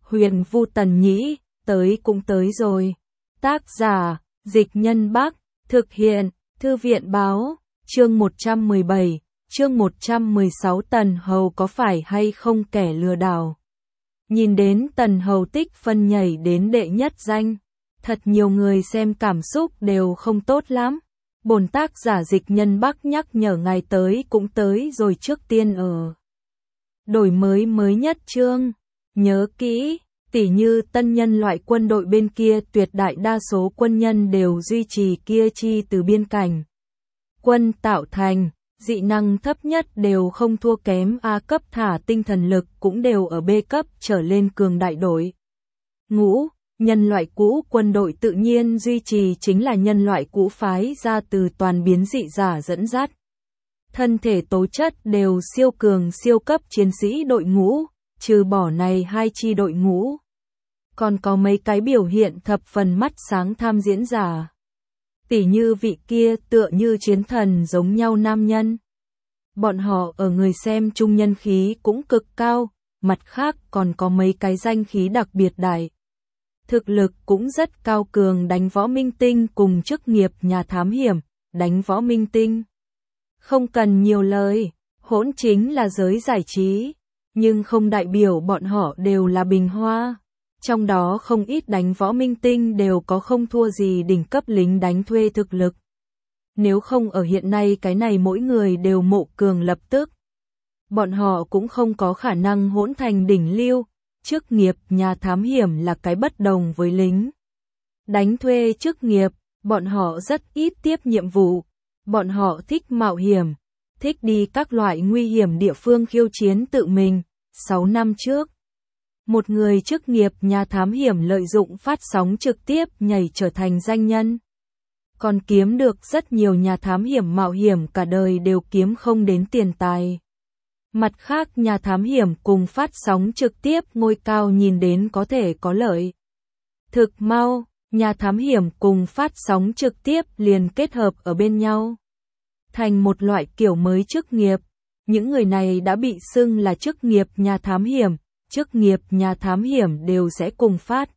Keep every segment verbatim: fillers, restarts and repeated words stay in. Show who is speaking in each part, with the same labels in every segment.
Speaker 1: Huyền Vu Tần Nhĩ, tới cũng tới rồi. Tác giả, Dịch Nhân Bắc, thực hiện, Thư viện Báo, chương một trăm mười bảy, chương một trăm mười sáu Tần Hầu có phải hay không kẻ lừa đảo. Nhìn đến Tần Hầu tích phân nhảy đến đệ nhất danh, thật nhiều người xem cảm xúc đều không tốt lắm. Bổn tác giả Dịch Nhân Bắc nhắc nhở ngài tới cũng tới rồi, trước tiên ở đổi mới mới nhất chương. Nhớ kỹ, tỉ như tân nhân loại quân đội bên kia tuyệt đại đa số quân nhân đều duy trì kia chi từ biên cảnh quân tạo thành, dị năng thấp nhất đều không thua kém A cấp, thả tinh thần lực cũng đều ở B cấp trở lên cường đại đội ngũ. Nhân loại cũ quân đội tự nhiên duy trì chính là nhân loại cũ phái ra từ toàn biến dị giả dẫn dắt. Thân thể tố chất đều siêu cường siêu cấp chiến sĩ đội ngũ, trừ bỏ này hai chi đội ngũ. Còn có mấy cái biểu hiện thập phần mắt sáng tham diễn giả. Tỉ như vị kia tựa như chiến thần giống nhau nam nhân. Bọn họ ở người xem trung nhân khí cũng cực cao, mặt khác còn có mấy cái danh khí đặc biệt đại. Thực lực cũng rất cao cường đánh võ minh tinh cùng chức nghiệp nhà thám hiểm, đánh võ minh tinh. Không cần nhiều lời, hỗn chính là giới giải trí, nhưng không đại biểu bọn họ đều là bình hoa. Trong đó không ít đánh võ minh tinh đều có không thua gì đỉnh cấp lính đánh thuê thực lực. Nếu không ở hiện nay cái này mỗi người đều mộ cường lập tức. Bọn họ cũng không có khả năng hỗn thành đỉnh lưu. Chức nghiệp nhà thám hiểm là cái bất đồng với lính đánh thuê chức nghiệp, bọn họ rất ít tiếp nhiệm vụ, bọn họ thích mạo hiểm, thích đi các loại nguy hiểm địa phương khiêu chiến tự mình. Sáu năm trước, một người chức nghiệp nhà thám hiểm lợi dụng phát sóng trực tiếp nhảy trở thành danh nhân, còn kiếm được rất nhiều nhà thám hiểm mạo hiểm cả đời đều kiếm không đến tiền tài. Mặt khác nhà thám hiểm cùng phát sóng trực tiếp ngôi cao nhìn đến có thể có lợi. Thực mau, nhà thám hiểm cùng phát sóng trực tiếp liền kết hợp ở bên nhau. Thành một loại kiểu mới chức nghiệp. Những người này đã bị xưng là chức nghiệp nhà thám hiểm. Chức nghiệp nhà thám hiểm đều sẽ cùng phát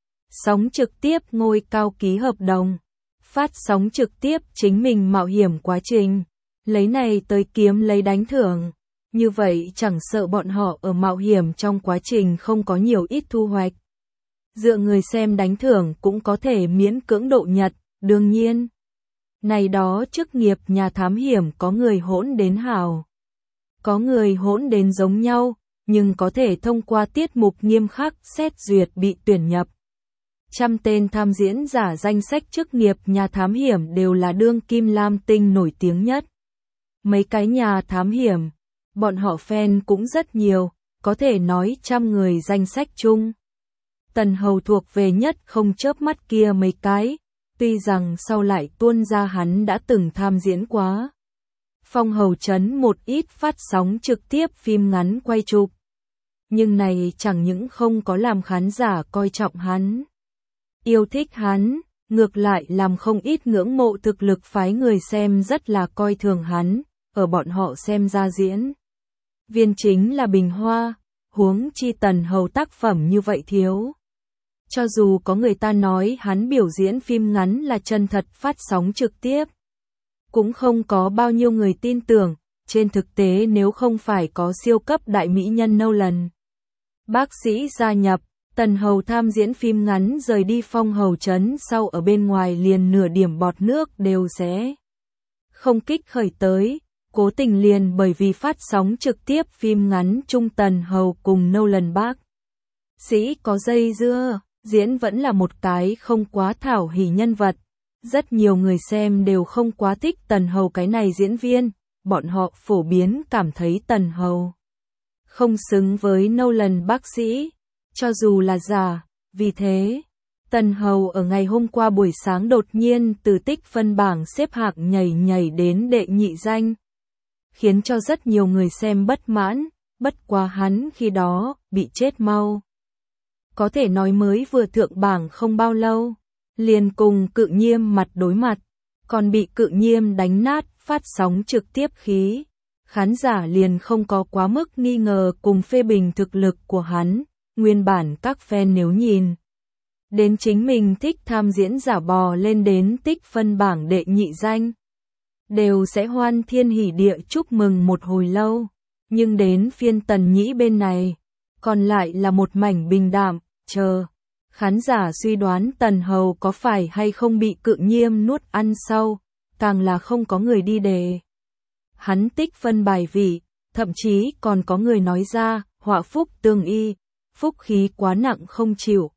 Speaker 1: sóng trực tiếp ngôi cao ký hợp đồng. Phát sóng trực tiếp chính mình mạo hiểm quá trình. Lấy này tới kiếm lấy đánh thưởng. Như vậy chẳng sợ bọn họ ở mạo hiểm trong quá trình không có nhiều ít thu hoạch. Dựa người xem đánh thưởng cũng có thể miễn cưỡng độ nhật, đương nhiên. Này đó chức nghiệp nhà thám hiểm có người hỗn đến hào. Có người hỗn đến giống nhau, nhưng có thể thông qua tiết mục nghiêm khắc xét duyệt bị tuyển nhập. Trăm tên tham diễn giả danh sách chức nghiệp nhà thám hiểm đều là đương kim lam tinh nổi tiếng nhất. Mấy cái nhà thám hiểm, bọn họ fan cũng rất nhiều, có thể nói trăm người danh sách chung. Tần Hầu thuộc về nhất không chớp mắt kia mấy cái, tuy rằng sau lại tuôn ra hắn đã từng tham diễn quá. Phong Hầu Trấn một ít phát sóng trực tiếp phim ngắn quay chụp. Nhưng này chẳng những không có làm khán giả coi trọng hắn, yêu thích hắn, ngược lại làm không ít ngưỡng mộ thực lực phái người xem rất là coi thường hắn, ở bọn họ xem ra diễn viên chính là bình hoa, huống chi Tần Hầu tác phẩm như vậy thiếu. Cho dù có người ta nói hắn biểu diễn phim ngắn là chân thật phát sóng trực tiếp, cũng không có bao nhiêu người tin tưởng. Trên thực tế nếu không phải có siêu cấp đại mỹ nhân Nolan bác sĩ gia nhập, Tần Hầu tham diễn phim ngắn rời đi Phong Hầu Trấn sau ở bên ngoài liền nửa điểm bọt nước đều sẽ không kích khởi tới. Cố tình liền bởi vì phát sóng trực tiếp phim ngắn chung Tần Hầu cùng Nolan bác sĩ có dây dưa, diễn vẫn là một cái không quá thảo hỉ nhân vật. Rất nhiều người xem đều không quá thích Tần Hầu cái này diễn viên, bọn họ phổ biến cảm thấy Tần Hầu không xứng với Nolan bác sĩ, cho dù là giả. Vì thế, Tần Hầu ở ngày hôm qua buổi sáng đột nhiên từ tích phân bảng xếp hạng nhảy nhảy đến đệ nhị danh, khiến cho rất nhiều người xem bất mãn, bất quá hắn khi đó bị chết mau. Có thể nói mới vừa thượng bảng không bao lâu, liền cùng Cự Nhiêm mặt đối mặt, còn bị Cự Nhiêm đánh nát phát sóng trực tiếp khí. Khán giả liền không có quá mức nghi ngờ cùng phê bình thực lực của hắn, nguyên bản các fan nếu nhìn đến chính mình thích tham diễn giả bò lên đến tích phân bảng đệ nhị danh, đều sẽ hoan thiên hỉ địa chúc mừng một hồi lâu, nhưng đến phiên Tần Nhĩ bên này, còn lại là một mảnh bình đạm, chờ. Khán giả suy đoán Tần Hầu có phải hay không bị Cự Nhiêm nuốt ăn sau, càng là không có người đi đề. Hắn tích phân bài vị, thậm chí còn có người nói ra, họa phúc tương y, phúc khí quá nặng không chịu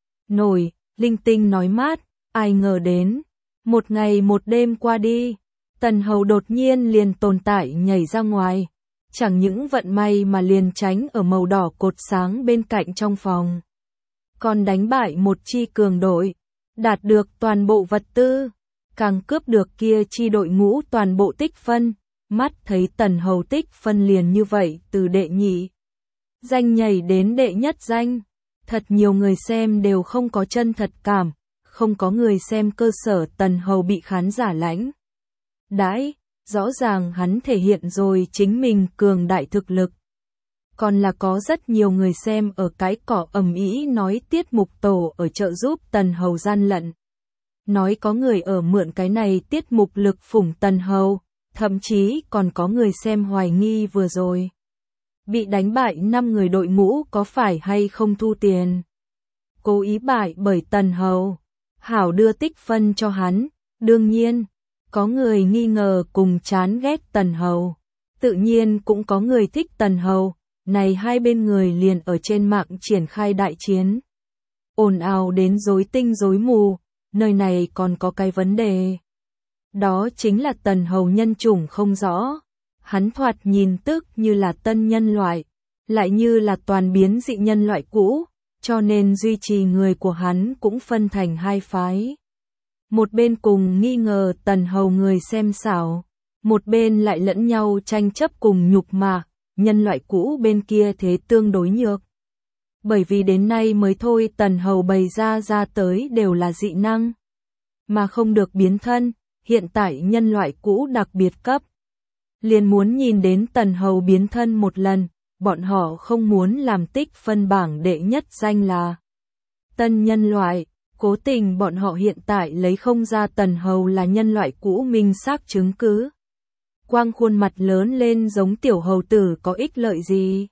Speaker 1: nổi, linh tinh nói mát, ai ngờ đến. Một ngày một đêm qua đi, Tần Hầu đột nhiên liền tồn tại nhảy ra ngoài, chẳng những vận may mà liền tránh ở màu đỏ cột sáng bên cạnh trong phòng. Còn đánh bại một chi cường đội, đạt được toàn bộ vật tư, càng cướp được kia chi đội ngũ toàn bộ tích phân, mắt thấy Tần Hầu tích phân liền như vậy từ đệ nhị danh nhảy đến đệ nhất danh. Thật nhiều người xem đều không có chân thật cảm, không có người xem cơ sở Tần Hầu bị khán giả lãnh đãi, rõ ràng hắn thể hiện rồi chính mình cường đại thực lực. Còn là có rất nhiều người xem ở cái cỏ ầm ĩ nói tiết mục tổ ở trợ giúp Tần Hầu gian lận. Nói có người ở mượn cái này tiết mục lực phủng Tần Hầu, thậm chí còn có người xem hoài nghi vừa rồi bị đánh bại năm người đội ngũ có phải hay không thu tiền. Cố ý bại bởi Tần Hầu, hảo đưa tích phân cho hắn, đương nhiên, có người nghi ngờ cùng chán ghét Tần Hầu, tự nhiên cũng có người thích Tần Hầu, này hai bên người liền ở trên mạng triển khai đại chiến. Ồn ào đến rối tinh rối mù, nơi này còn có cái vấn đề. Đó chính là Tần Hầu nhân chủng không rõ. Hắn thoạt nhìn tức như là tân nhân loại, lại như là toàn biến dị nhân loại cũ, cho nên duy trì người của hắn cũng phân thành hai phái. Một bên cùng nghi ngờ Tần Hầu người xem xảo, một bên lại lẫn nhau tranh chấp cùng nhục mạ, nhân loại cũ bên kia thế tương đối nhược. Bởi vì đến nay mới thôi Tần Hầu bày ra ra tới đều là dị năng, mà không được biến thân, hiện tại nhân loại cũ đặc biệt cấp. Liền muốn nhìn đến Tần Hầu biến thân một lần, bọn họ không muốn làm tích phân bảng đệ nhất danh là tân nhân loại, cố tình bọn họ hiện tại lấy không ra Tần Hầu là nhân loại cũ minh xác chứng cứ. Quang khuôn mặt lớn lên giống tiểu hầu tử có ích lợi gì?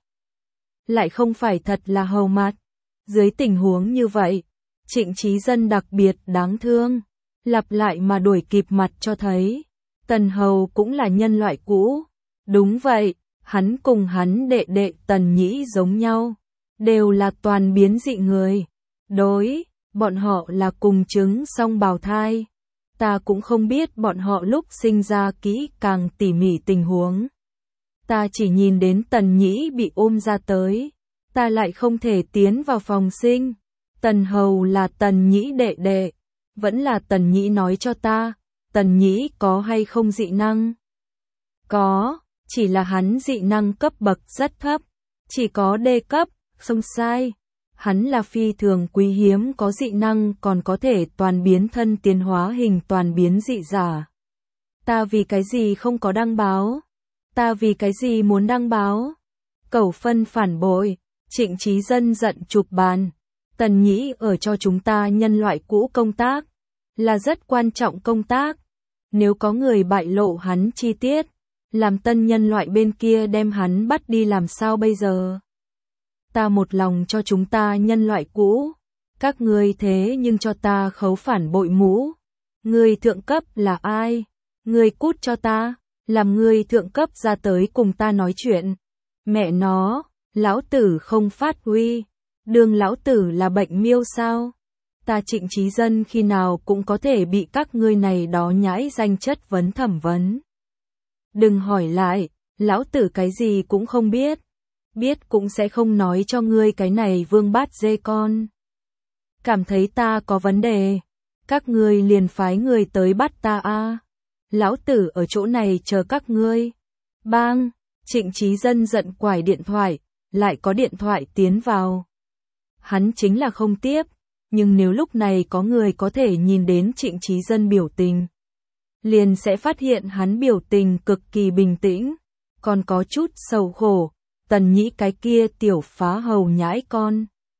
Speaker 1: Lại không phải thật là hầu mặt. Dưới tình huống như vậy, Trịnh Chí Dân đặc biệt đáng thương, lặp lại mà đuổi kịp mặt cho thấy. Tần Hầu cũng là nhân loại cũ. Đúng vậy, hắn cùng hắn đệ đệ Tần Nhĩ giống nhau, đều là toàn biến dị người. Đối, bọn họ là cùng trứng song bào thai. Ta cũng không biết bọn họ lúc sinh ra kỹ càng tỉ mỉ tình huống. Ta chỉ nhìn đến Tần Nhĩ bị ôm ra tới, ta lại không thể tiến vào phòng sinh. Tần Hầu là Tần Nhĩ đệ đệ, vẫn là Tần Nhĩ nói cho ta. Tần Nhĩ có hay không dị năng? Có, chỉ là hắn dị năng cấp bậc rất thấp, chỉ có D cấp, không sai. Hắn là phi thường quý hiếm có dị năng còn có thể toàn biến thân tiến hóa hình toàn biến dị giả. Ta vì cái gì không có đăng báo? Ta vì cái gì muốn đăng báo? Cẩu phân phản bội, Trịnh Chí Dân giận chụp bàn. Tần Nhĩ ở cho chúng ta nhân loại cũ công tác, là rất quan trọng công tác. Nếu có người bại lộ hắn chi tiết, làm tân nhân loại bên kia đem hắn bắt đi làm sao bây giờ? Ta một lòng cho chúng ta nhân loại cũ, các ngươi thế nhưng cho ta khấu phản bội mũ. Người thượng cấp là ai? Người cút cho ta, làm người thượng cấp ra tới cùng ta nói chuyện. Mẹ nó, lão tử không phát huy, đường lão tử là bệnh miêu sao? Ta Trịnh Chí Dân khi nào cũng có thể bị các ngươi này đó nhãi danh chất vấn thẩm vấn. Đừng hỏi lại, lão tử cái gì cũng không biết. Biết cũng sẽ không nói cho ngươi cái này vương bát dê con. Cảm thấy ta có vấn đề, các ngươi liền phái người tới bắt ta a. Lão tử ở chỗ này chờ các ngươi. Bang, Trịnh Chí Dân giận quải điện thoại, lại có điện thoại tiến vào. Hắn chính là không tiếp, nhưng nếu lúc này có người có thể nhìn đến Trịnh Chí Dân biểu tình, liền sẽ phát hiện hắn biểu tình cực kỳ bình tĩnh, còn có chút sầu khổ. Tần Nhĩ cái kia tiểu phá hầu nhãi con,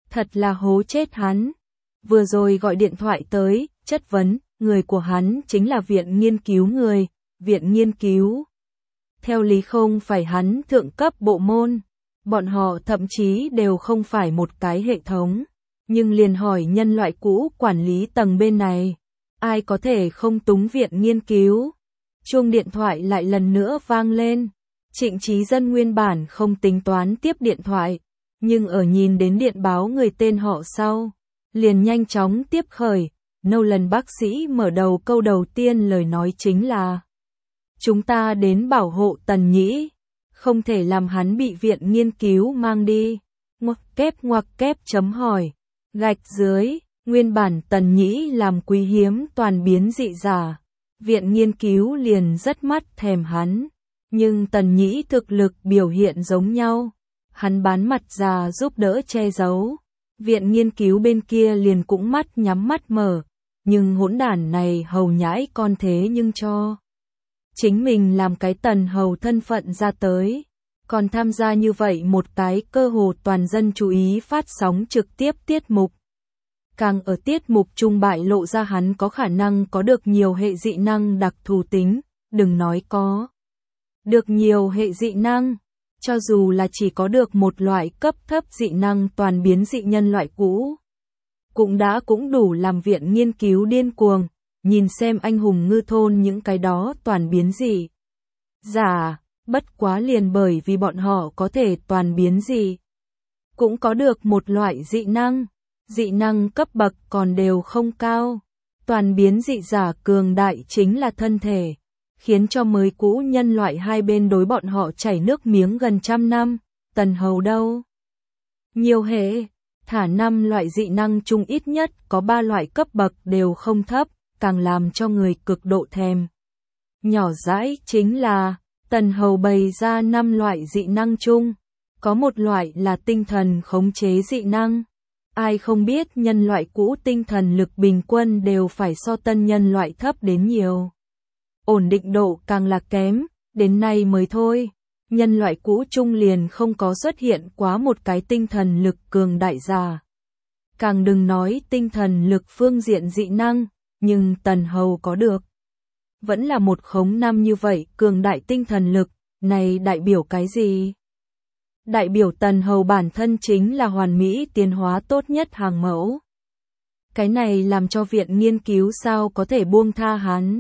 Speaker 1: Thật là hố chết hắn. Vừa rồi gọi điện thoại tới, chất vấn, người của hắn chính là viện nghiên cứu người, viện nghiên cứu. Theo lý không phải hắn thượng cấp bộ môn, bọn họ thậm chí đều không phải một cái hệ thống, nhưng liền hỏi nhân loại cũ quản lý tầng bên này, ai có thể không túng viện nghiên cứu. Chuông điện thoại lại lần nữa vang lên, Trịnh Chí Dân nguyên bản không tính toán tiếp điện thoại, nhưng ở nhìn đến điện báo người tên họ sau, liền nhanh chóng tiếp khởi. Nolan bác sĩ mở đầu câu đầu tiên lời nói chính là: chúng ta đến bảo hộ Tần Nhĩ, không thể làm hắn bị viện nghiên cứu mang đi. Ngoặc kép ngoặc kép chấm hỏi, gạch dưới, nguyên bản Tần Nhĩ làm quý hiếm toàn biến dị giả, viện nghiên cứu liền rất mắt thèm hắn, nhưng Tần Nhĩ thực lực biểu hiện giống nhau, hắn bán mặt già giúp đỡ che giấu, viện nghiên cứu bên kia liền cũng mắt nhắm mắt mở, nhưng hỗn đản này hầu nhãi con thế nhưng cho chính mình làm cái tần hầu thân phận ra tới, còn tham gia như vậy một cái cơ hồ toàn dân chú ý phát sóng trực tiếp tiết mục. Càng ở tiết mục trung bại lộ ra hắn có khả năng có được nhiều hệ dị năng đặc thù tính, đừng nói có được nhiều hệ dị năng, cho dù là chỉ có được một loại cấp thấp dị năng toàn biến dị nhân loại cũ, cũng đã cũng đủ làm viện nghiên cứu điên cuồng. Nhìn xem anh hùng ngư thôn những cái đó toàn biến dị giả, bất quá liền bởi vì bọn họ có thể toàn biến dị, cũng có được một loại dị năng, dị năng cấp bậc còn đều không cao. Toàn biến dị giả cường đại chính là thân thể, khiến cho mới cũ nhân loại hai bên đối bọn họ chảy nước miếng gần trăm năm. Tần hầu đâu? Nhiều hệ, thả năm loại dị năng chung ít nhất có ba loại cấp bậc đều không thấp, càng làm cho người cực độ thèm. Nhỏ dãi chính là, Tần hầu bày ra năm loại dị năng chung, có một loại là tinh thần khống chế dị năng. Ai không biết nhân loại cũ tinh thần lực bình quân đều phải so tân nhân loại thấp đến nhiều. Ổn định độ càng là kém, đến nay mới thôi. Nhân loại cũ trung liền không có xuất hiện quá một cái tinh thần lực cường đại giả. Càng đừng nói tinh thần lực phương diện dị năng, nhưng Tần hầu có được. Vẫn là một khống năm như vậy cường đại tinh thần lực, này đại biểu cái gì? Đại biểu Tần hầu bản thân chính là hoàn mỹ tiến hóa tốt nhất hàng mẫu. Cái này làm cho viện nghiên cứu sao có thể buông tha hắn.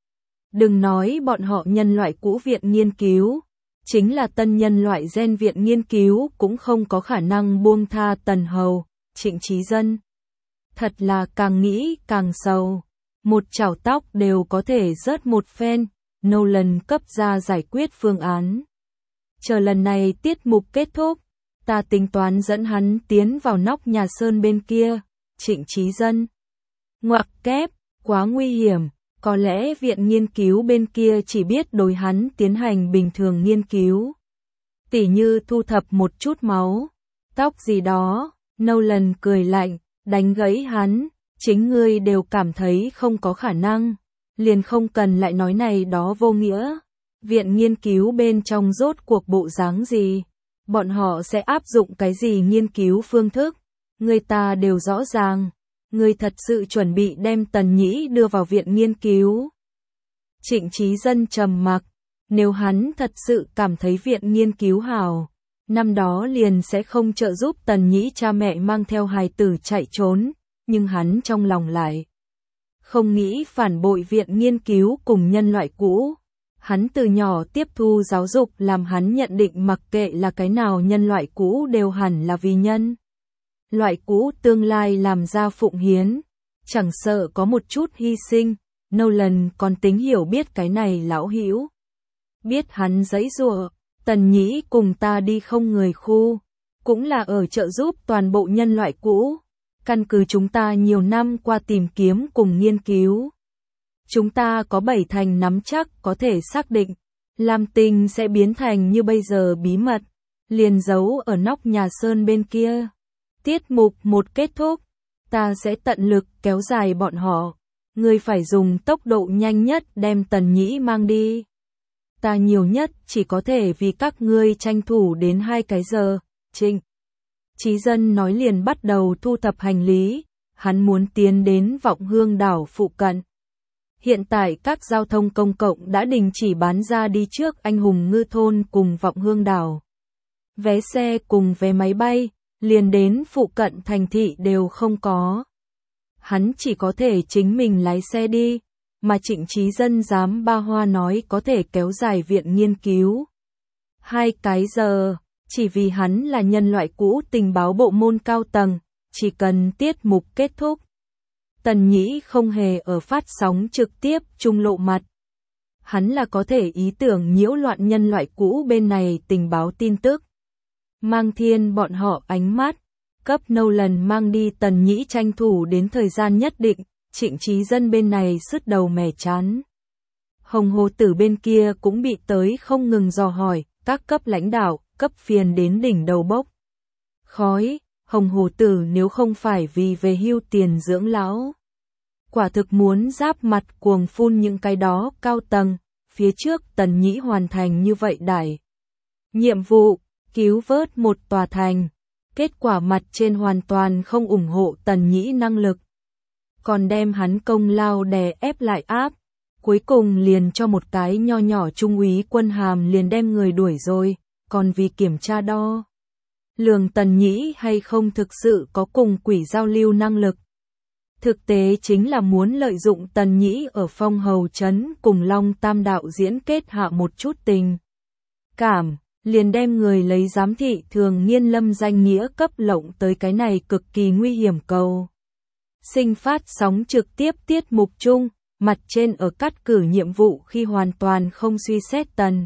Speaker 1: Đừng nói bọn họ nhân loại cũ viện nghiên cứu, chính là tân nhân loại gen viện nghiên cứu cũng không có khả năng buông tha Tần hầu. Trịnh Chí Dân thật là càng nghĩ càng sầu, một chảo tóc đều có thể rớt một phen. Nolan cấp ra giải quyết phương án. Chờ lần này tiết mục kết thúc, ta tính toán dẫn hắn tiến vào nóc nhà sơn bên kia. Trịnh Chí Dân ngoặc kép, quá nguy hiểm, có lẽ viện nghiên cứu bên kia chỉ biết đối hắn tiến hành bình thường nghiên cứu, tỉ như thu thập một chút máu, tóc gì đó. Nolan cười lạnh, đánh gãy hắn, chính ngươi đều cảm thấy không có khả năng, liền không cần lại nói này đó vô nghĩa. Viện nghiên cứu bên trong rốt cuộc bộ dáng gì, bọn họ sẽ áp dụng cái gì nghiên cứu phương thức, người ta đều rõ ràng. Người thật sự chuẩn bị đem Tần Nhĩ đưa vào viện nghiên cứu. Trịnh Chí Dân trầm mặc, nếu hắn thật sự cảm thấy viện nghiên cứu hảo, năm đó liền sẽ không trợ giúp Tần Nhĩ cha mẹ mang theo hài tử chạy trốn, nhưng hắn trong lòng lại không nghĩ phản bội viện nghiên cứu cùng nhân loại cũ. Hắn từ nhỏ tiếp thu giáo dục làm hắn nhận định mặc kệ là cái nào nhân loại cũ đều hẳn là vì nhân loại cũ tương lai làm ra phụng hiến, chẳng sợ có một chút hy sinh. Nolan còn tính hiểu biết cái này lão hữu, biết hắn giãy giụa. Tần Nhĩ cùng ta đi không người khu, cũng là ở trợ giúp toàn bộ nhân loại cũ. Căn cứ chúng ta nhiều năm qua tìm kiếm cùng nghiên cứu, chúng ta có bảy thành nắm chắc có thể xác định, Lam Tinh sẽ biến thành như bây giờ bí mật, liền giấu ở nóc nhà sơn bên kia. Tiết mục một kết thúc, ta sẽ tận lực kéo dài bọn họ, ngươi phải dùng tốc độ nhanh nhất đem Tần Nhĩ mang đi. Ta nhiều nhất chỉ có thể vì các ngươi tranh thủ đến hai cái giờ. Trịnh Trí Dân nói liền bắt đầu thu thập hành lý, hắn muốn tiến đến Vọng Hương đảo phụ cận. Hiện tại các giao thông công cộng đã đình chỉ bán ra đi trước Anh Hùng Ngư thôn cùng Vọng Hương đảo. Vé xe cùng vé máy bay, liền đến phụ cận thành thị đều không có. Hắn chỉ có thể chính mình lái xe đi, mà Trịnh Trí Dân dám ba hoa nói có thể kéo dài viện nghiên cứu. Hai cái giờ, chỉ vì hắn là nhân loại cũ tình báo bộ môn cao tầng, chỉ cần tiết mục kết thúc. Tần Nhĩ không hề ở phát sóng trực tiếp trung lộ mặt. Hắn là có thể ý tưởng nhiễu loạn nhân loại cũ bên này tình báo tin tức. Mang Thiên bọn họ ánh mắt, cấp Nolan mang đi Tần Nhĩ tranh thủ đến thời gian nhất định, Trịnh Trí Dân bên này sứt đầu mẻ chán. Hồng Hồ Tử bên kia cũng bị tới không ngừng dò hỏi, các cấp lãnh đạo, cấp phiền đến đỉnh đầu bốc. Khói, Hồng Hồ Tử nếu không phải vì về hưu tiền dưỡng lão. Quả thực muốn giáp mặt cuồng phun những cái đó cao tầng, phía trước Tần Nhĩ hoàn thành như vậy đại. Nhiệm vụ, cứu vớt một tòa thành. Kết quả mặt trên hoàn toàn không ủng hộ Tần Nhĩ năng lực. Còn đem hắn công lao đè ép lại áp. Cuối cùng liền cho một cái nho nhỏ trung úy quân hàm liền đem người đuổi rồi, còn vì kiểm tra đo lường Tần Nhĩ hay không thực sự có cùng quỷ giao lưu năng lực. Thực tế chính là muốn lợi dụng Tần Nhĩ ở Phong Hầu Trấn cùng Long Tam đạo diễn kết hạ một chút tình cảm, liền đem người lấy giám thị thường nghiên lâm danh nghĩa cấp lộng tới cái này cực kỳ nguy hiểm cầu. Sinh phát sóng trực tiếp tiết mục chung, mặt trên ở cắt cử nhiệm vụ khi hoàn toàn không suy xét Tần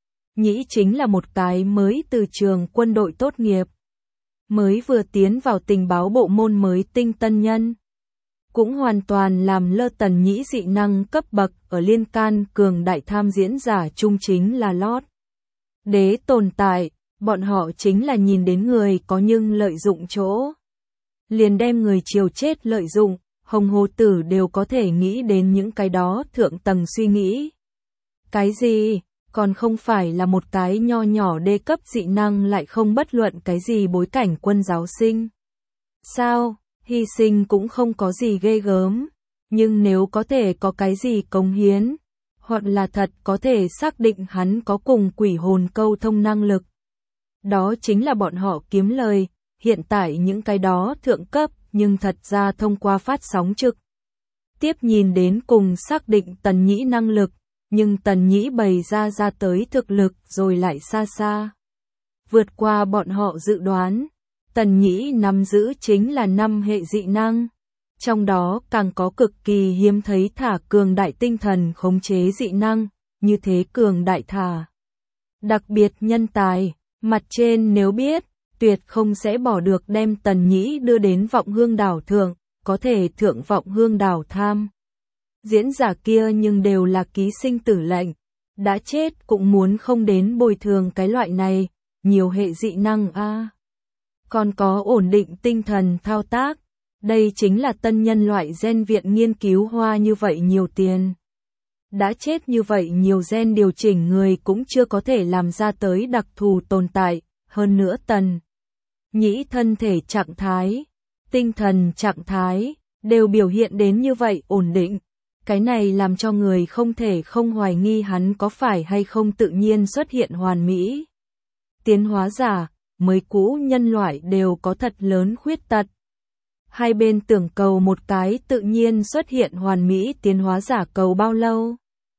Speaker 1: Nhĩ chính là một cái mới từ trường quân đội tốt nghiệp, mới vừa tiến vào tình báo bộ môn mới tinh tân nhân. Cũng hoàn toàn làm lơ Tần Nhĩ dị năng cấp bậc ở liên can cường đại tham diễn giả trung chính là lót đế tồn tại, bọn họ chính là nhìn đến người có nhưng lợi dụng chỗ. Liền đem người chiều chết lợi dụng, Hồng Hồ Tử đều có thể nghĩ đến những cái đó thượng tầng suy nghĩ. Cái gì, còn không phải là một cái nho nhỏ đê cấp dị năng lại không bất luận cái gì bối cảnh quân giáo sinh. Sao, hy sinh cũng không có gì ghê gớm, nhưng nếu có thể có cái gì cống hiến, hoặc là thật có thể xác định hắn có cùng quỷ hồn câu thông năng lực. Đó chính là bọn họ kiếm lời, hiện tại những cái đó thượng cấp, nhưng thật ra thông qua phát sóng trực tiếp nhìn đến cùng xác định Tần Nhĩ năng lực, nhưng Tần Nhĩ bày ra ra tới thực lực rồi lại xa xa vượt qua bọn họ dự đoán. Tần Nhĩ nắm giữ chính là năm hệ dị năng, trong đó càng có cực kỳ hiếm thấy thả cường đại tinh thần khống chế dị năng, như thế cường đại thả đặc biệt nhân tài, mặt trên nếu biết, tuyệt không sẽ bỏ được đem Tần Nhĩ đưa đến Vọng Hương đảo thượng, có thể thượng Vọng Hương đảo tham. Diễn giả kia nhưng đều là ký sinh tử lệnh, đã chết cũng muốn không đến bồi thường cái loại này, nhiều hệ dị năng a. À. Còn có ổn định tinh thần thao tác, đây chính là tân nhân loại gen viện nghiên cứu hoa như vậy nhiều tiền. Đã chết như vậy nhiều gen điều chỉnh người cũng chưa có thể làm ra tới đặc thù tồn tại, hơn nữa Tần Nhĩ thân thể trạng thái, tinh thần trạng thái, đều biểu hiện đến như vậy ổn định. Cái này làm cho người không thể không hoài nghi hắn có phải hay không tự nhiên xuất hiện hoàn mỹ. Tiến hóa giả, mới cũ nhân loại đều có thật lớn khuyết tật. Hai bên tưởng cầu một cái tự nhiên xuất hiện hoàn mỹ tiến hóa giả cầu bao lâu?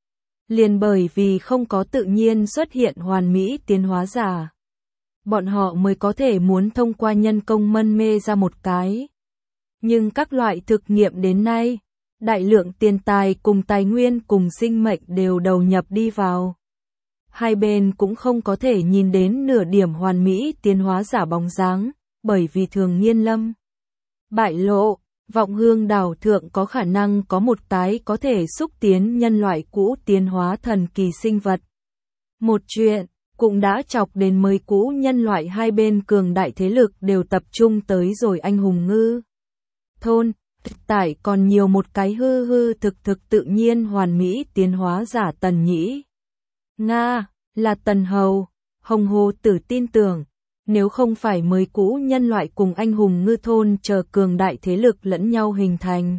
Speaker 1: Liền bởi vì không có tự nhiên xuất hiện hoàn mỹ tiến hóa giả. Bọn họ mới có thể muốn thông qua nhân công mân mê ra một cái. Nhưng các loại thực nghiệm đến nay, đại lượng tiền tài cùng tài nguyên cùng sinh mệnh đều đầu nhập đi vào. Hai bên cũng không có thể nhìn đến nửa điểm hoàn mỹ tiến hóa giả bóng dáng, bởi vì thường nghiên lâm bại lộ, Vọng Hương đảo thượng có khả năng có một cái có thể xúc tiến nhân loại cũ tiến hóa thần kỳ sinh vật. Một chuyện, cũng đã chọc đến mới cũ nhân loại hai bên cường đại thế lực đều tập trung tới rồi Anh Hùng Ngư thôn. Tại còn nhiều một cái hư hư thực thực tự nhiên hoàn mỹ tiến hóa giả Tần Nhĩ. Nga, là Tần Hầu, Hồng Hồ Tử tin tưởng, Nếu không phải mới cũ nhân loại cùng anh hùng ngư thôn chờ cường đại thế lực lẫn nhau hình thành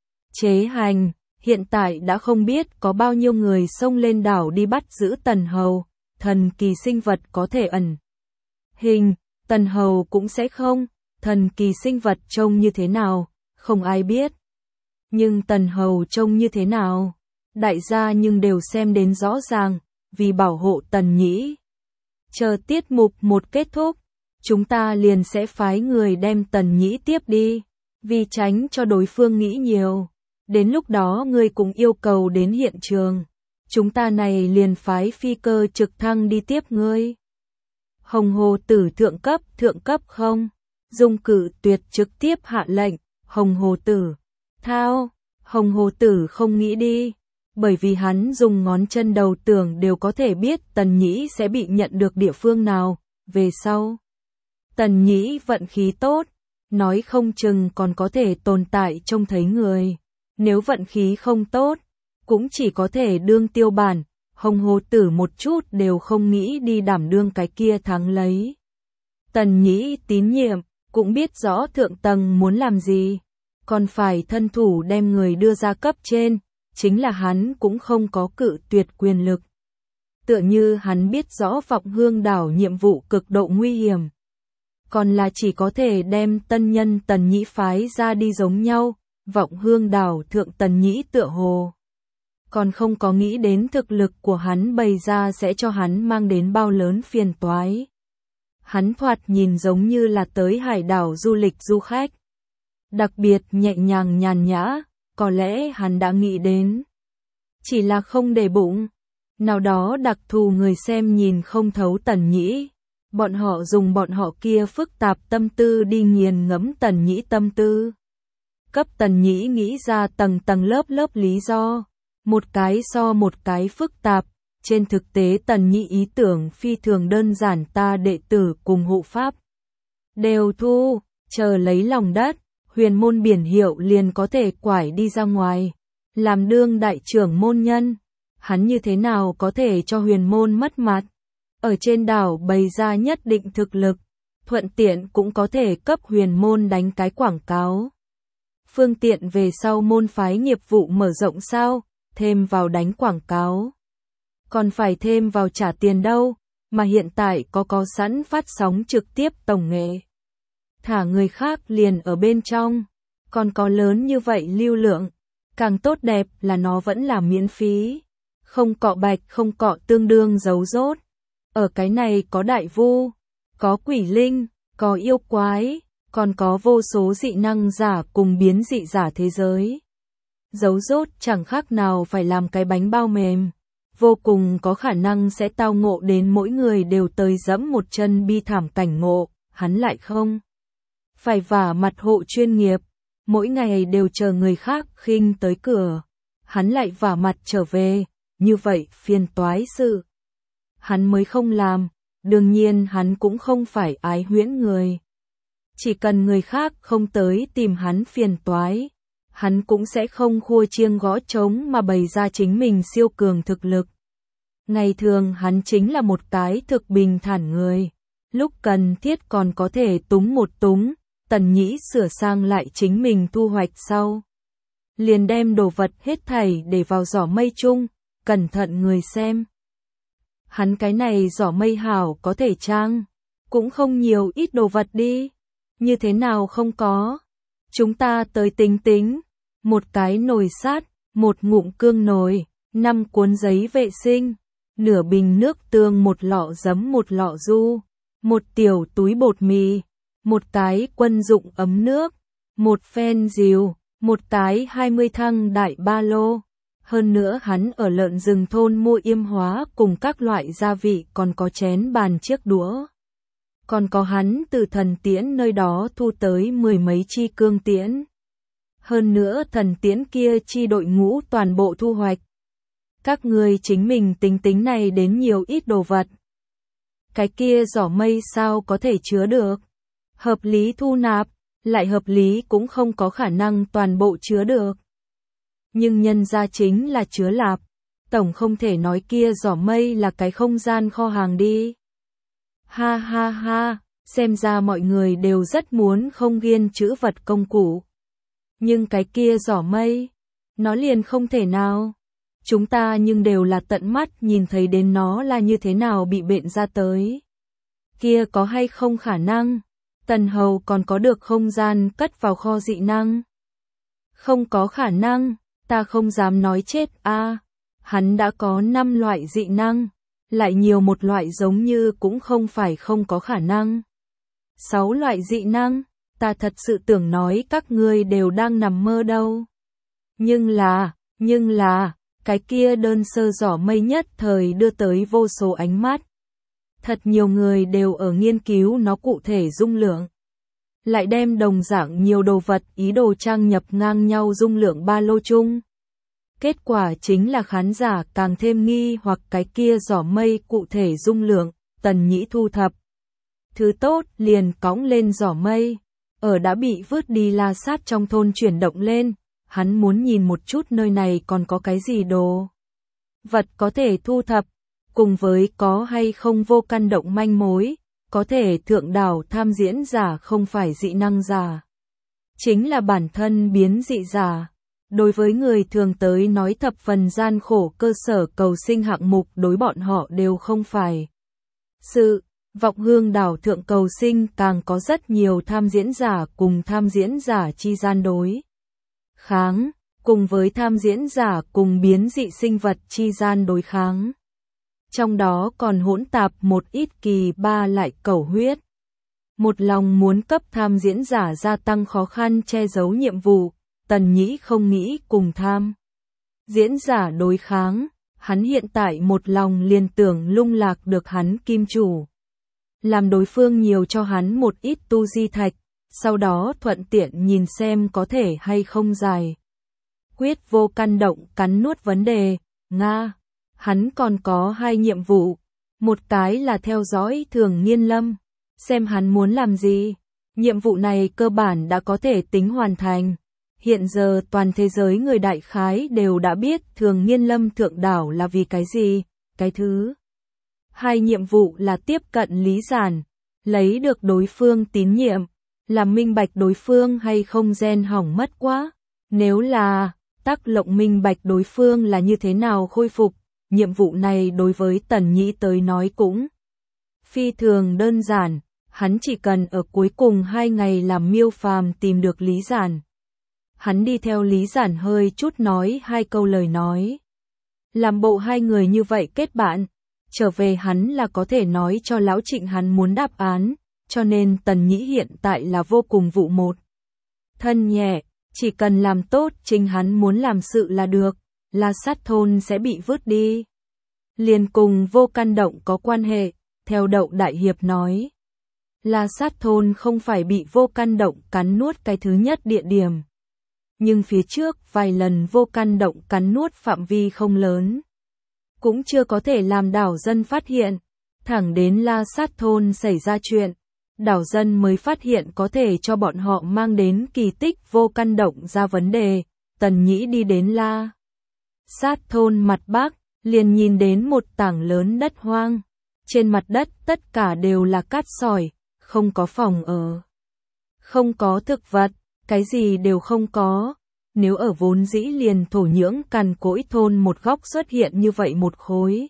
Speaker 1: chế hành, hiện tại đã không biết có bao nhiêu người xông lên đảo đi bắt giữ Tần Hầu, thần kỳ sinh vật có thể ẩn hình, Tần Hầu cũng sẽ không, thần kỳ sinh vật trông như thế nào, không ai biết. Nhưng Tần Hầu trông như thế nào, đại gia nhưng đều xem đến rõ ràng, vì bảo hộ Tần Nhĩ. Chờ tiết mục một kết thúc, chúng ta liền sẽ phái người đem Tần Nhĩ tiếp đi, vì tránh cho đối phương nghĩ nhiều. Đến lúc đó ngươi cũng yêu cầu đến hiện trường, chúng ta này liền phái phi cơ trực thăng đi tiếp ngươi. Hồng Hồ Tử thượng cấp, thượng cấp không? Dung Cử Tuyệt trực tiếp hạ lệnh, Hồng Hồ Tử. Thao, Hồng Hồ Tử không nghĩ đi, bởi vì hắn dùng ngón chân đầu tưởng đều có thể biết Tần Nhĩ sẽ bị nhận được địa phương nào, về sau. Tần Nhĩ vận khí tốt, nói không chừng còn có thể tồn tại trông thấy người. Nếu vận khí không tốt, cũng chỉ có thể đương tiêu bản, Hồng Hồ Tử một chút đều không nghĩ đi đảm đương cái kia thắng lấy. Tần Nhĩ tín nhiệm, cũng biết rõ thượng tầng muốn làm gì, còn phải thân thủ đem người đưa ra cấp trên, chính là hắn cũng không có cự tuyệt quyền lực. Tựa như hắn biết rõ Vọng Hương đảo nhiệm vụ cực độ nguy hiểm, còn là chỉ có thể đem tân nhân Tần Nhĩ phái ra đi giống nhau. Vọng Hương đảo thượng Tần Nhĩ tựa hồ còn không có nghĩ đến thực lực của hắn bày ra sẽ cho hắn mang đến bao lớn phiền toái. Hắn thoạt nhìn giống như là tới hải đảo du lịch du khách, đặc biệt nhẹ nhàng nhàn nhã, có lẽ hắn đã nghĩ đến, chỉ là không để bụng. Nào đó đặc thù người xem nhìn không thấu Tần Nhĩ, bọn họ dùng bọn họ kia phức tạp tâm tư đi nghiền ngẫm Tần Nhĩ tâm tư. Cấp Tần Nhĩ nghĩ ra tầng tầng lớp lớp lý do, một cái so một cái phức tạp, trên thực tế Tần Nhĩ ý tưởng phi thường đơn giản, ta đệ tử cùng hộ pháp đều thu, chờ lấy lòng đất, huyền môn biển hiệu liền có thể quải đi ra ngoài, làm đương đại trưởng môn nhân, hắn như thế nào có thể cho huyền môn mất mặt, ở trên đảo bày ra nhất định thực lực, thuận tiện cũng có thể cấp huyền môn đánh cái quảng cáo. Phương tiện về sau môn phái nghiệp vụ mở rộng sao, thêm vào đánh quảng cáo. Còn phải thêm vào trả tiền đâu, mà hiện tại có có sẵn phát sóng trực tiếp tổng nghệ. Thả người khác liền ở bên trong, còn có lớn như vậy lưu lượng, càng tốt đẹp là nó vẫn là miễn phí. Không cọ bạch không cọ tương đương giấu rốt. Ở cái này có đại vu, có quỷ linh, có yêu quái, còn có vô số dị năng giả cùng biến dị giả thế giới. Giấu rốt chẳng khác nào phải làm cái bánh bao mềm, vô cùng có khả năng sẽ tao ngộ đến mỗi người đều tới dẫm một chân bi thảm cảnh ngộ, hắn lại không. Phải vả mặt hộ chuyên nghiệp, mỗi ngày đều chờ người khác khinh tới cửa, hắn lại vả mặt trở về, như vậy phiền toái sự. Hắn mới không làm, đương nhiên hắn cũng không phải ái huyễn người. Chỉ cần người khác không tới tìm hắn phiền toái, hắn cũng sẽ không khua chiêng gõ trống mà bày ra chính mình siêu cường thực lực. Ngày thường hắn chính là một cái thực bình thản người, lúc cần thiết còn có thể túng một túng, Tần Nhĩ sửa sang lại chính mình thu hoạch sau. Liền đem đồ vật hết thảy để vào giỏ mây chung, cẩn thận người xem. Hắn cái này giỏ mây hảo có thể trang, cũng không nhiều ít đồ vật đi. Như thế nào không có? Chúng ta tới tính tính, một cái nồi sắt, một ngụm cương nồi, năm cuốn giấy vệ sinh, nửa bình nước tương, một lọ giấm, một lọ du, một tiểu túi bột mì, một cái quân dụng ấm nước, một phen rìu, một cái hai mươi thăng đại ba lô. Hơn nữa hắn ở lợn rừng thôn mua yêm hóa cùng các loại gia vị, còn có chén bàn chiếc đũa. Còn có hắn từ thần tiễn nơi đó thu tới mười mấy chi cương tiễn. Hơn nữa thần tiễn kia chi đội ngũ toàn bộ thu hoạch. Các người chính mình tính tính này đến nhiều ít đồ vật. Cái kia giỏ mây sao có thể chứa được? Hợp lý thu nạp, lại hợp lý cũng không có khả năng toàn bộ chứa được. Nhưng nhân ra chính là chứa lạp, tổng không thể nói kia giỏ mây là cái không gian kho hàng đi. Ha ha ha, Xem ra mọi người đều rất muốn không ghiên chữ vật công cụ. Nhưng cái kia giỏ mây, nó liền không thể nào. Chúng ta nhưng đều là tận mắt nhìn thấy đến nó là như thế nào bị bệnh ra tới. Kia có hay không khả năng? Tần Hầu còn có được không gian cất vào kho dị năng? Không có khả năng, ta không dám nói chết a. À, hắn đã có năm loại dị năng, lại nhiều một loại giống như cũng không phải không có khả năng. Sáu loại dị năng, ta thật sự tưởng nói các ngươi đều đang nằm mơ đâu. Nhưng là, nhưng là, cái kia đơn sơ giỏ mây nhất thời đưa tới vô số ánh mắt. Thật nhiều người đều ở nghiên cứu nó cụ thể dung lượng. Lại đem đồng dạng nhiều đồ vật ý đồ trang nhập ngang nhau dung lượng ba lô chung. Kết quả chính là khán giả càng thêm nghi hoặc cái kia giỏ mây cụ thể dung lượng, Tần Nhĩ thu thập. Thứ tốt liền cõng lên giỏ mây, ở đã bị vứt đi La Sát trong thôn chuyển động lên, hắn muốn nhìn một chút nơi này còn có cái gì đồ vật có thể thu thập, cùng với có hay không vô căn động manh mối, có thể thượng đảo tham diễn giả không phải dị năng giả. Chính là bản thân biến dị giả. Đối với người thường tới nói thập phần gian khổ cơ sở cầu sinh hạng mục đối bọn họ đều không phải. Sự vọng hương đảo thượng cầu sinh càng có rất nhiều tham diễn giả cùng tham diễn giả chi gian đối kháng, cùng với tham diễn giả cùng biến dị sinh vật chi gian đối kháng. Trong đó còn hỗn tạp một ít kỳ ba lại cẩu huyết. Một lòng muốn cấp tham diễn giả gia tăng khó khăn che giấu nhiệm vụ, Tần Nhĩ không nghĩ cùng tham diễn giả đối kháng, hắn hiện tại một lòng liền tưởng lung lạc được hắn kim chủ. Làm đối phương nhiều cho hắn một ít tu di thạch, sau đó thuận tiện nhìn xem có thể hay không giải quyết vô căn động cắn nuốt vấn đề. Nga, hắn còn có hai nhiệm vụ, một cái là theo dõi Thường Nghiên Lâm, xem hắn muốn làm gì. Nhiệm vụ này cơ bản đã có thể tính hoàn thành. Hiện giờ toàn thế giới người đại khái đều đã biết Thường Nghiên Lâm thượng đảo là vì cái gì. Cái thứ hai nhiệm vụ là tiếp cận Lý Giản, lấy được đối phương tín nhiệm, làm minh bạch đối phương hay không gen hỏng mất quá. Nếu là tác lộng minh bạch đối phương là như thế nào khôi phục, nhiệm vụ này đối với Tần Nhĩ tới nói cũng phi thường đơn giản, hắn chỉ cần ở cuối cùng hai ngày làm Miêu Phàm tìm được Lý Giản. Hắn đi theo Lý Giản hơi chút nói hai câu lời nói. Làm bộ hai người như vậy kết bạn, trở về hắn là có thể nói cho Lão Trịnh hắn muốn đáp án, cho nên Tần Nhĩ hiện tại là vô cùng vụ một. Thân nhẹ, chỉ cần làm tốt chính hắn muốn làm sự là được, La Sát thôn sẽ bị vứt đi. Liền cùng vô căn động có quan hệ, theo Đậu Đại Hiệp nói. La Sát thôn không phải bị vô căn động cắn nuốt cái thứ nhất địa điểm. Nhưng phía trước vài lần vô căn động cắn nuốt phạm vi không lớn. Cũng chưa có thể làm đảo dân phát hiện. Thẳng đến La Sát thôn xảy ra chuyện. Đảo dân mới phát hiện có thể cho bọn họ mang đến kỳ tích vô căn động ra vấn đề. Tần Nhĩ đi đến La Sát thôn mặt bắc, liền nhìn đến một tảng lớn đất hoang. Trên mặt đất tất cả đều là cát sỏi, không có phòng ở. Không có thực vật, cái gì đều không có. Nếu ở vốn dĩ liền thổ nhưỡng cằn cỗi thôn một góc xuất hiện như vậy một khối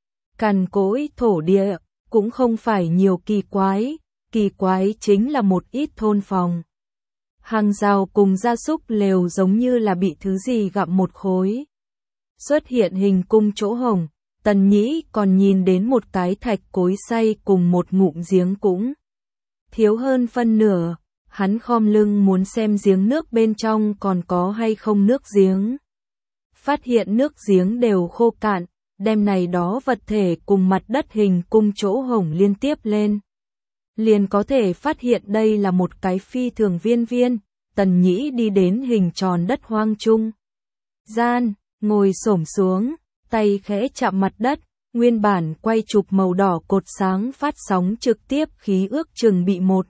Speaker 1: cằn cỗi thổ địa, cũng không phải nhiều kỳ quái, kỳ quái chính là một ít thôn phòng. Hàng rào cùng gia súc lều giống như là bị thứ gì gặm một khối. Xuất hiện hình cung chỗ hồng, Tần Nhĩ còn nhìn đến một cái thạch cối xay cùng một ngụm giếng cũng thiếu hơn phân nửa. Hắn khom lưng muốn xem giếng nước bên trong còn có hay không nước giếng. Phát hiện nước giếng đều khô cạn, đem này đó vật thể cùng mặt đất hình cung chỗ hồng liên tiếp lên. Liền có thể phát hiện đây là một cái phi thường viên viên. Tần Nhĩ đi đến hình tròn đất hoang trung gian, ngồi xổm xuống, tay khẽ chạm mặt đất, nguyên bản quay chụp màu đỏ cột sáng phát sóng trực tiếp khí ước chừng bị một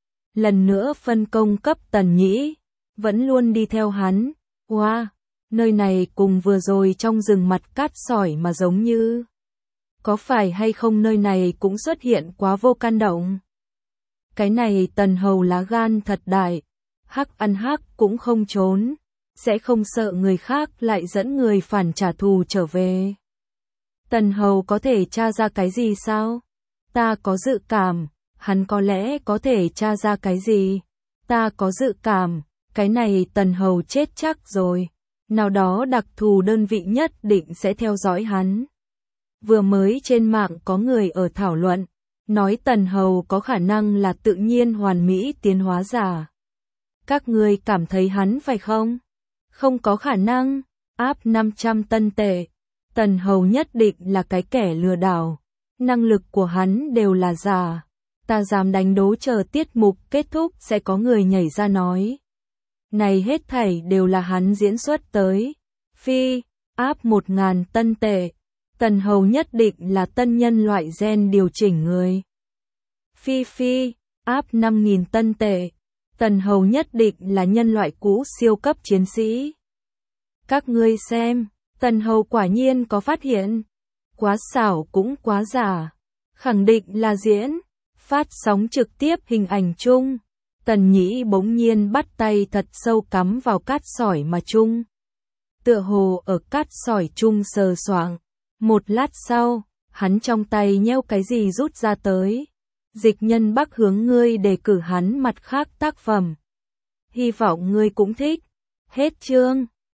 Speaker 1: lần nữa phân công cấp Tần Nhĩ, vẫn luôn đi theo hắn. Wow, nơi này cùng vừa rồi trong rừng mặt cát sỏi mà giống như. Có phải hay không nơi này cũng xuất hiện quá vô căn động? Cái này Tần Hầu lá gan thật đại, hắc ăn hắc cũng không trốn, sẽ không sợ người khác lại dẫn người phản trả thù trở về. Tần Hầu có thể tra ra cái gì sao? Ta có dự cảm, hắn có lẽ có thể tra ra cái gì. Ta có dự cảm, cái này Tần Hầu chết chắc rồi. Nào đó đặc thù đơn vị nhất định sẽ theo dõi hắn. Vừa mới trên mạng có người ở thảo luận, nói Tần Hầu có khả năng là tự nhiên hoàn mỹ tiến hóa giả. Các người cảm thấy hắn phải không? Không có khả năng, áp năm trăm tân tệ. Tần Hầu nhất định là cái kẻ lừa đảo. Năng lực của hắn đều là giả. Ta dám đánh đố chờ tiết mục kết thúc sẽ có người nhảy ra nói. Này hết thảy đều là hắn diễn xuất tới. Phi, áp một ngàn tân tệ. Tần Hầu nhất định là tân nhân loại gen điều chỉnh người. Phi phi, áp năm nghìn tân tệ. Tần Hầu nhất định là nhân loại cũ siêu cấp chiến sĩ. Các ngươi xem, Tần Hầu quả nhiên có phát hiện. Quá xảo cũng quá giả. Khẳng định là diễn. Phát sóng trực tiếp hình ảnh chung. Tần Nhĩ bỗng nhiên bắt tay thật sâu cắm vào cát sỏi mà chung. Tựa hồ ở cát sỏi chung sờ soạng. Một lát sau, hắn trong tay nheo cái gì rút ra tới. Dịch Nhân Bắc hướng ngươi đề cử hắn mặt khác tác phẩm. Hy vọng ngươi cũng thích. Hết chương.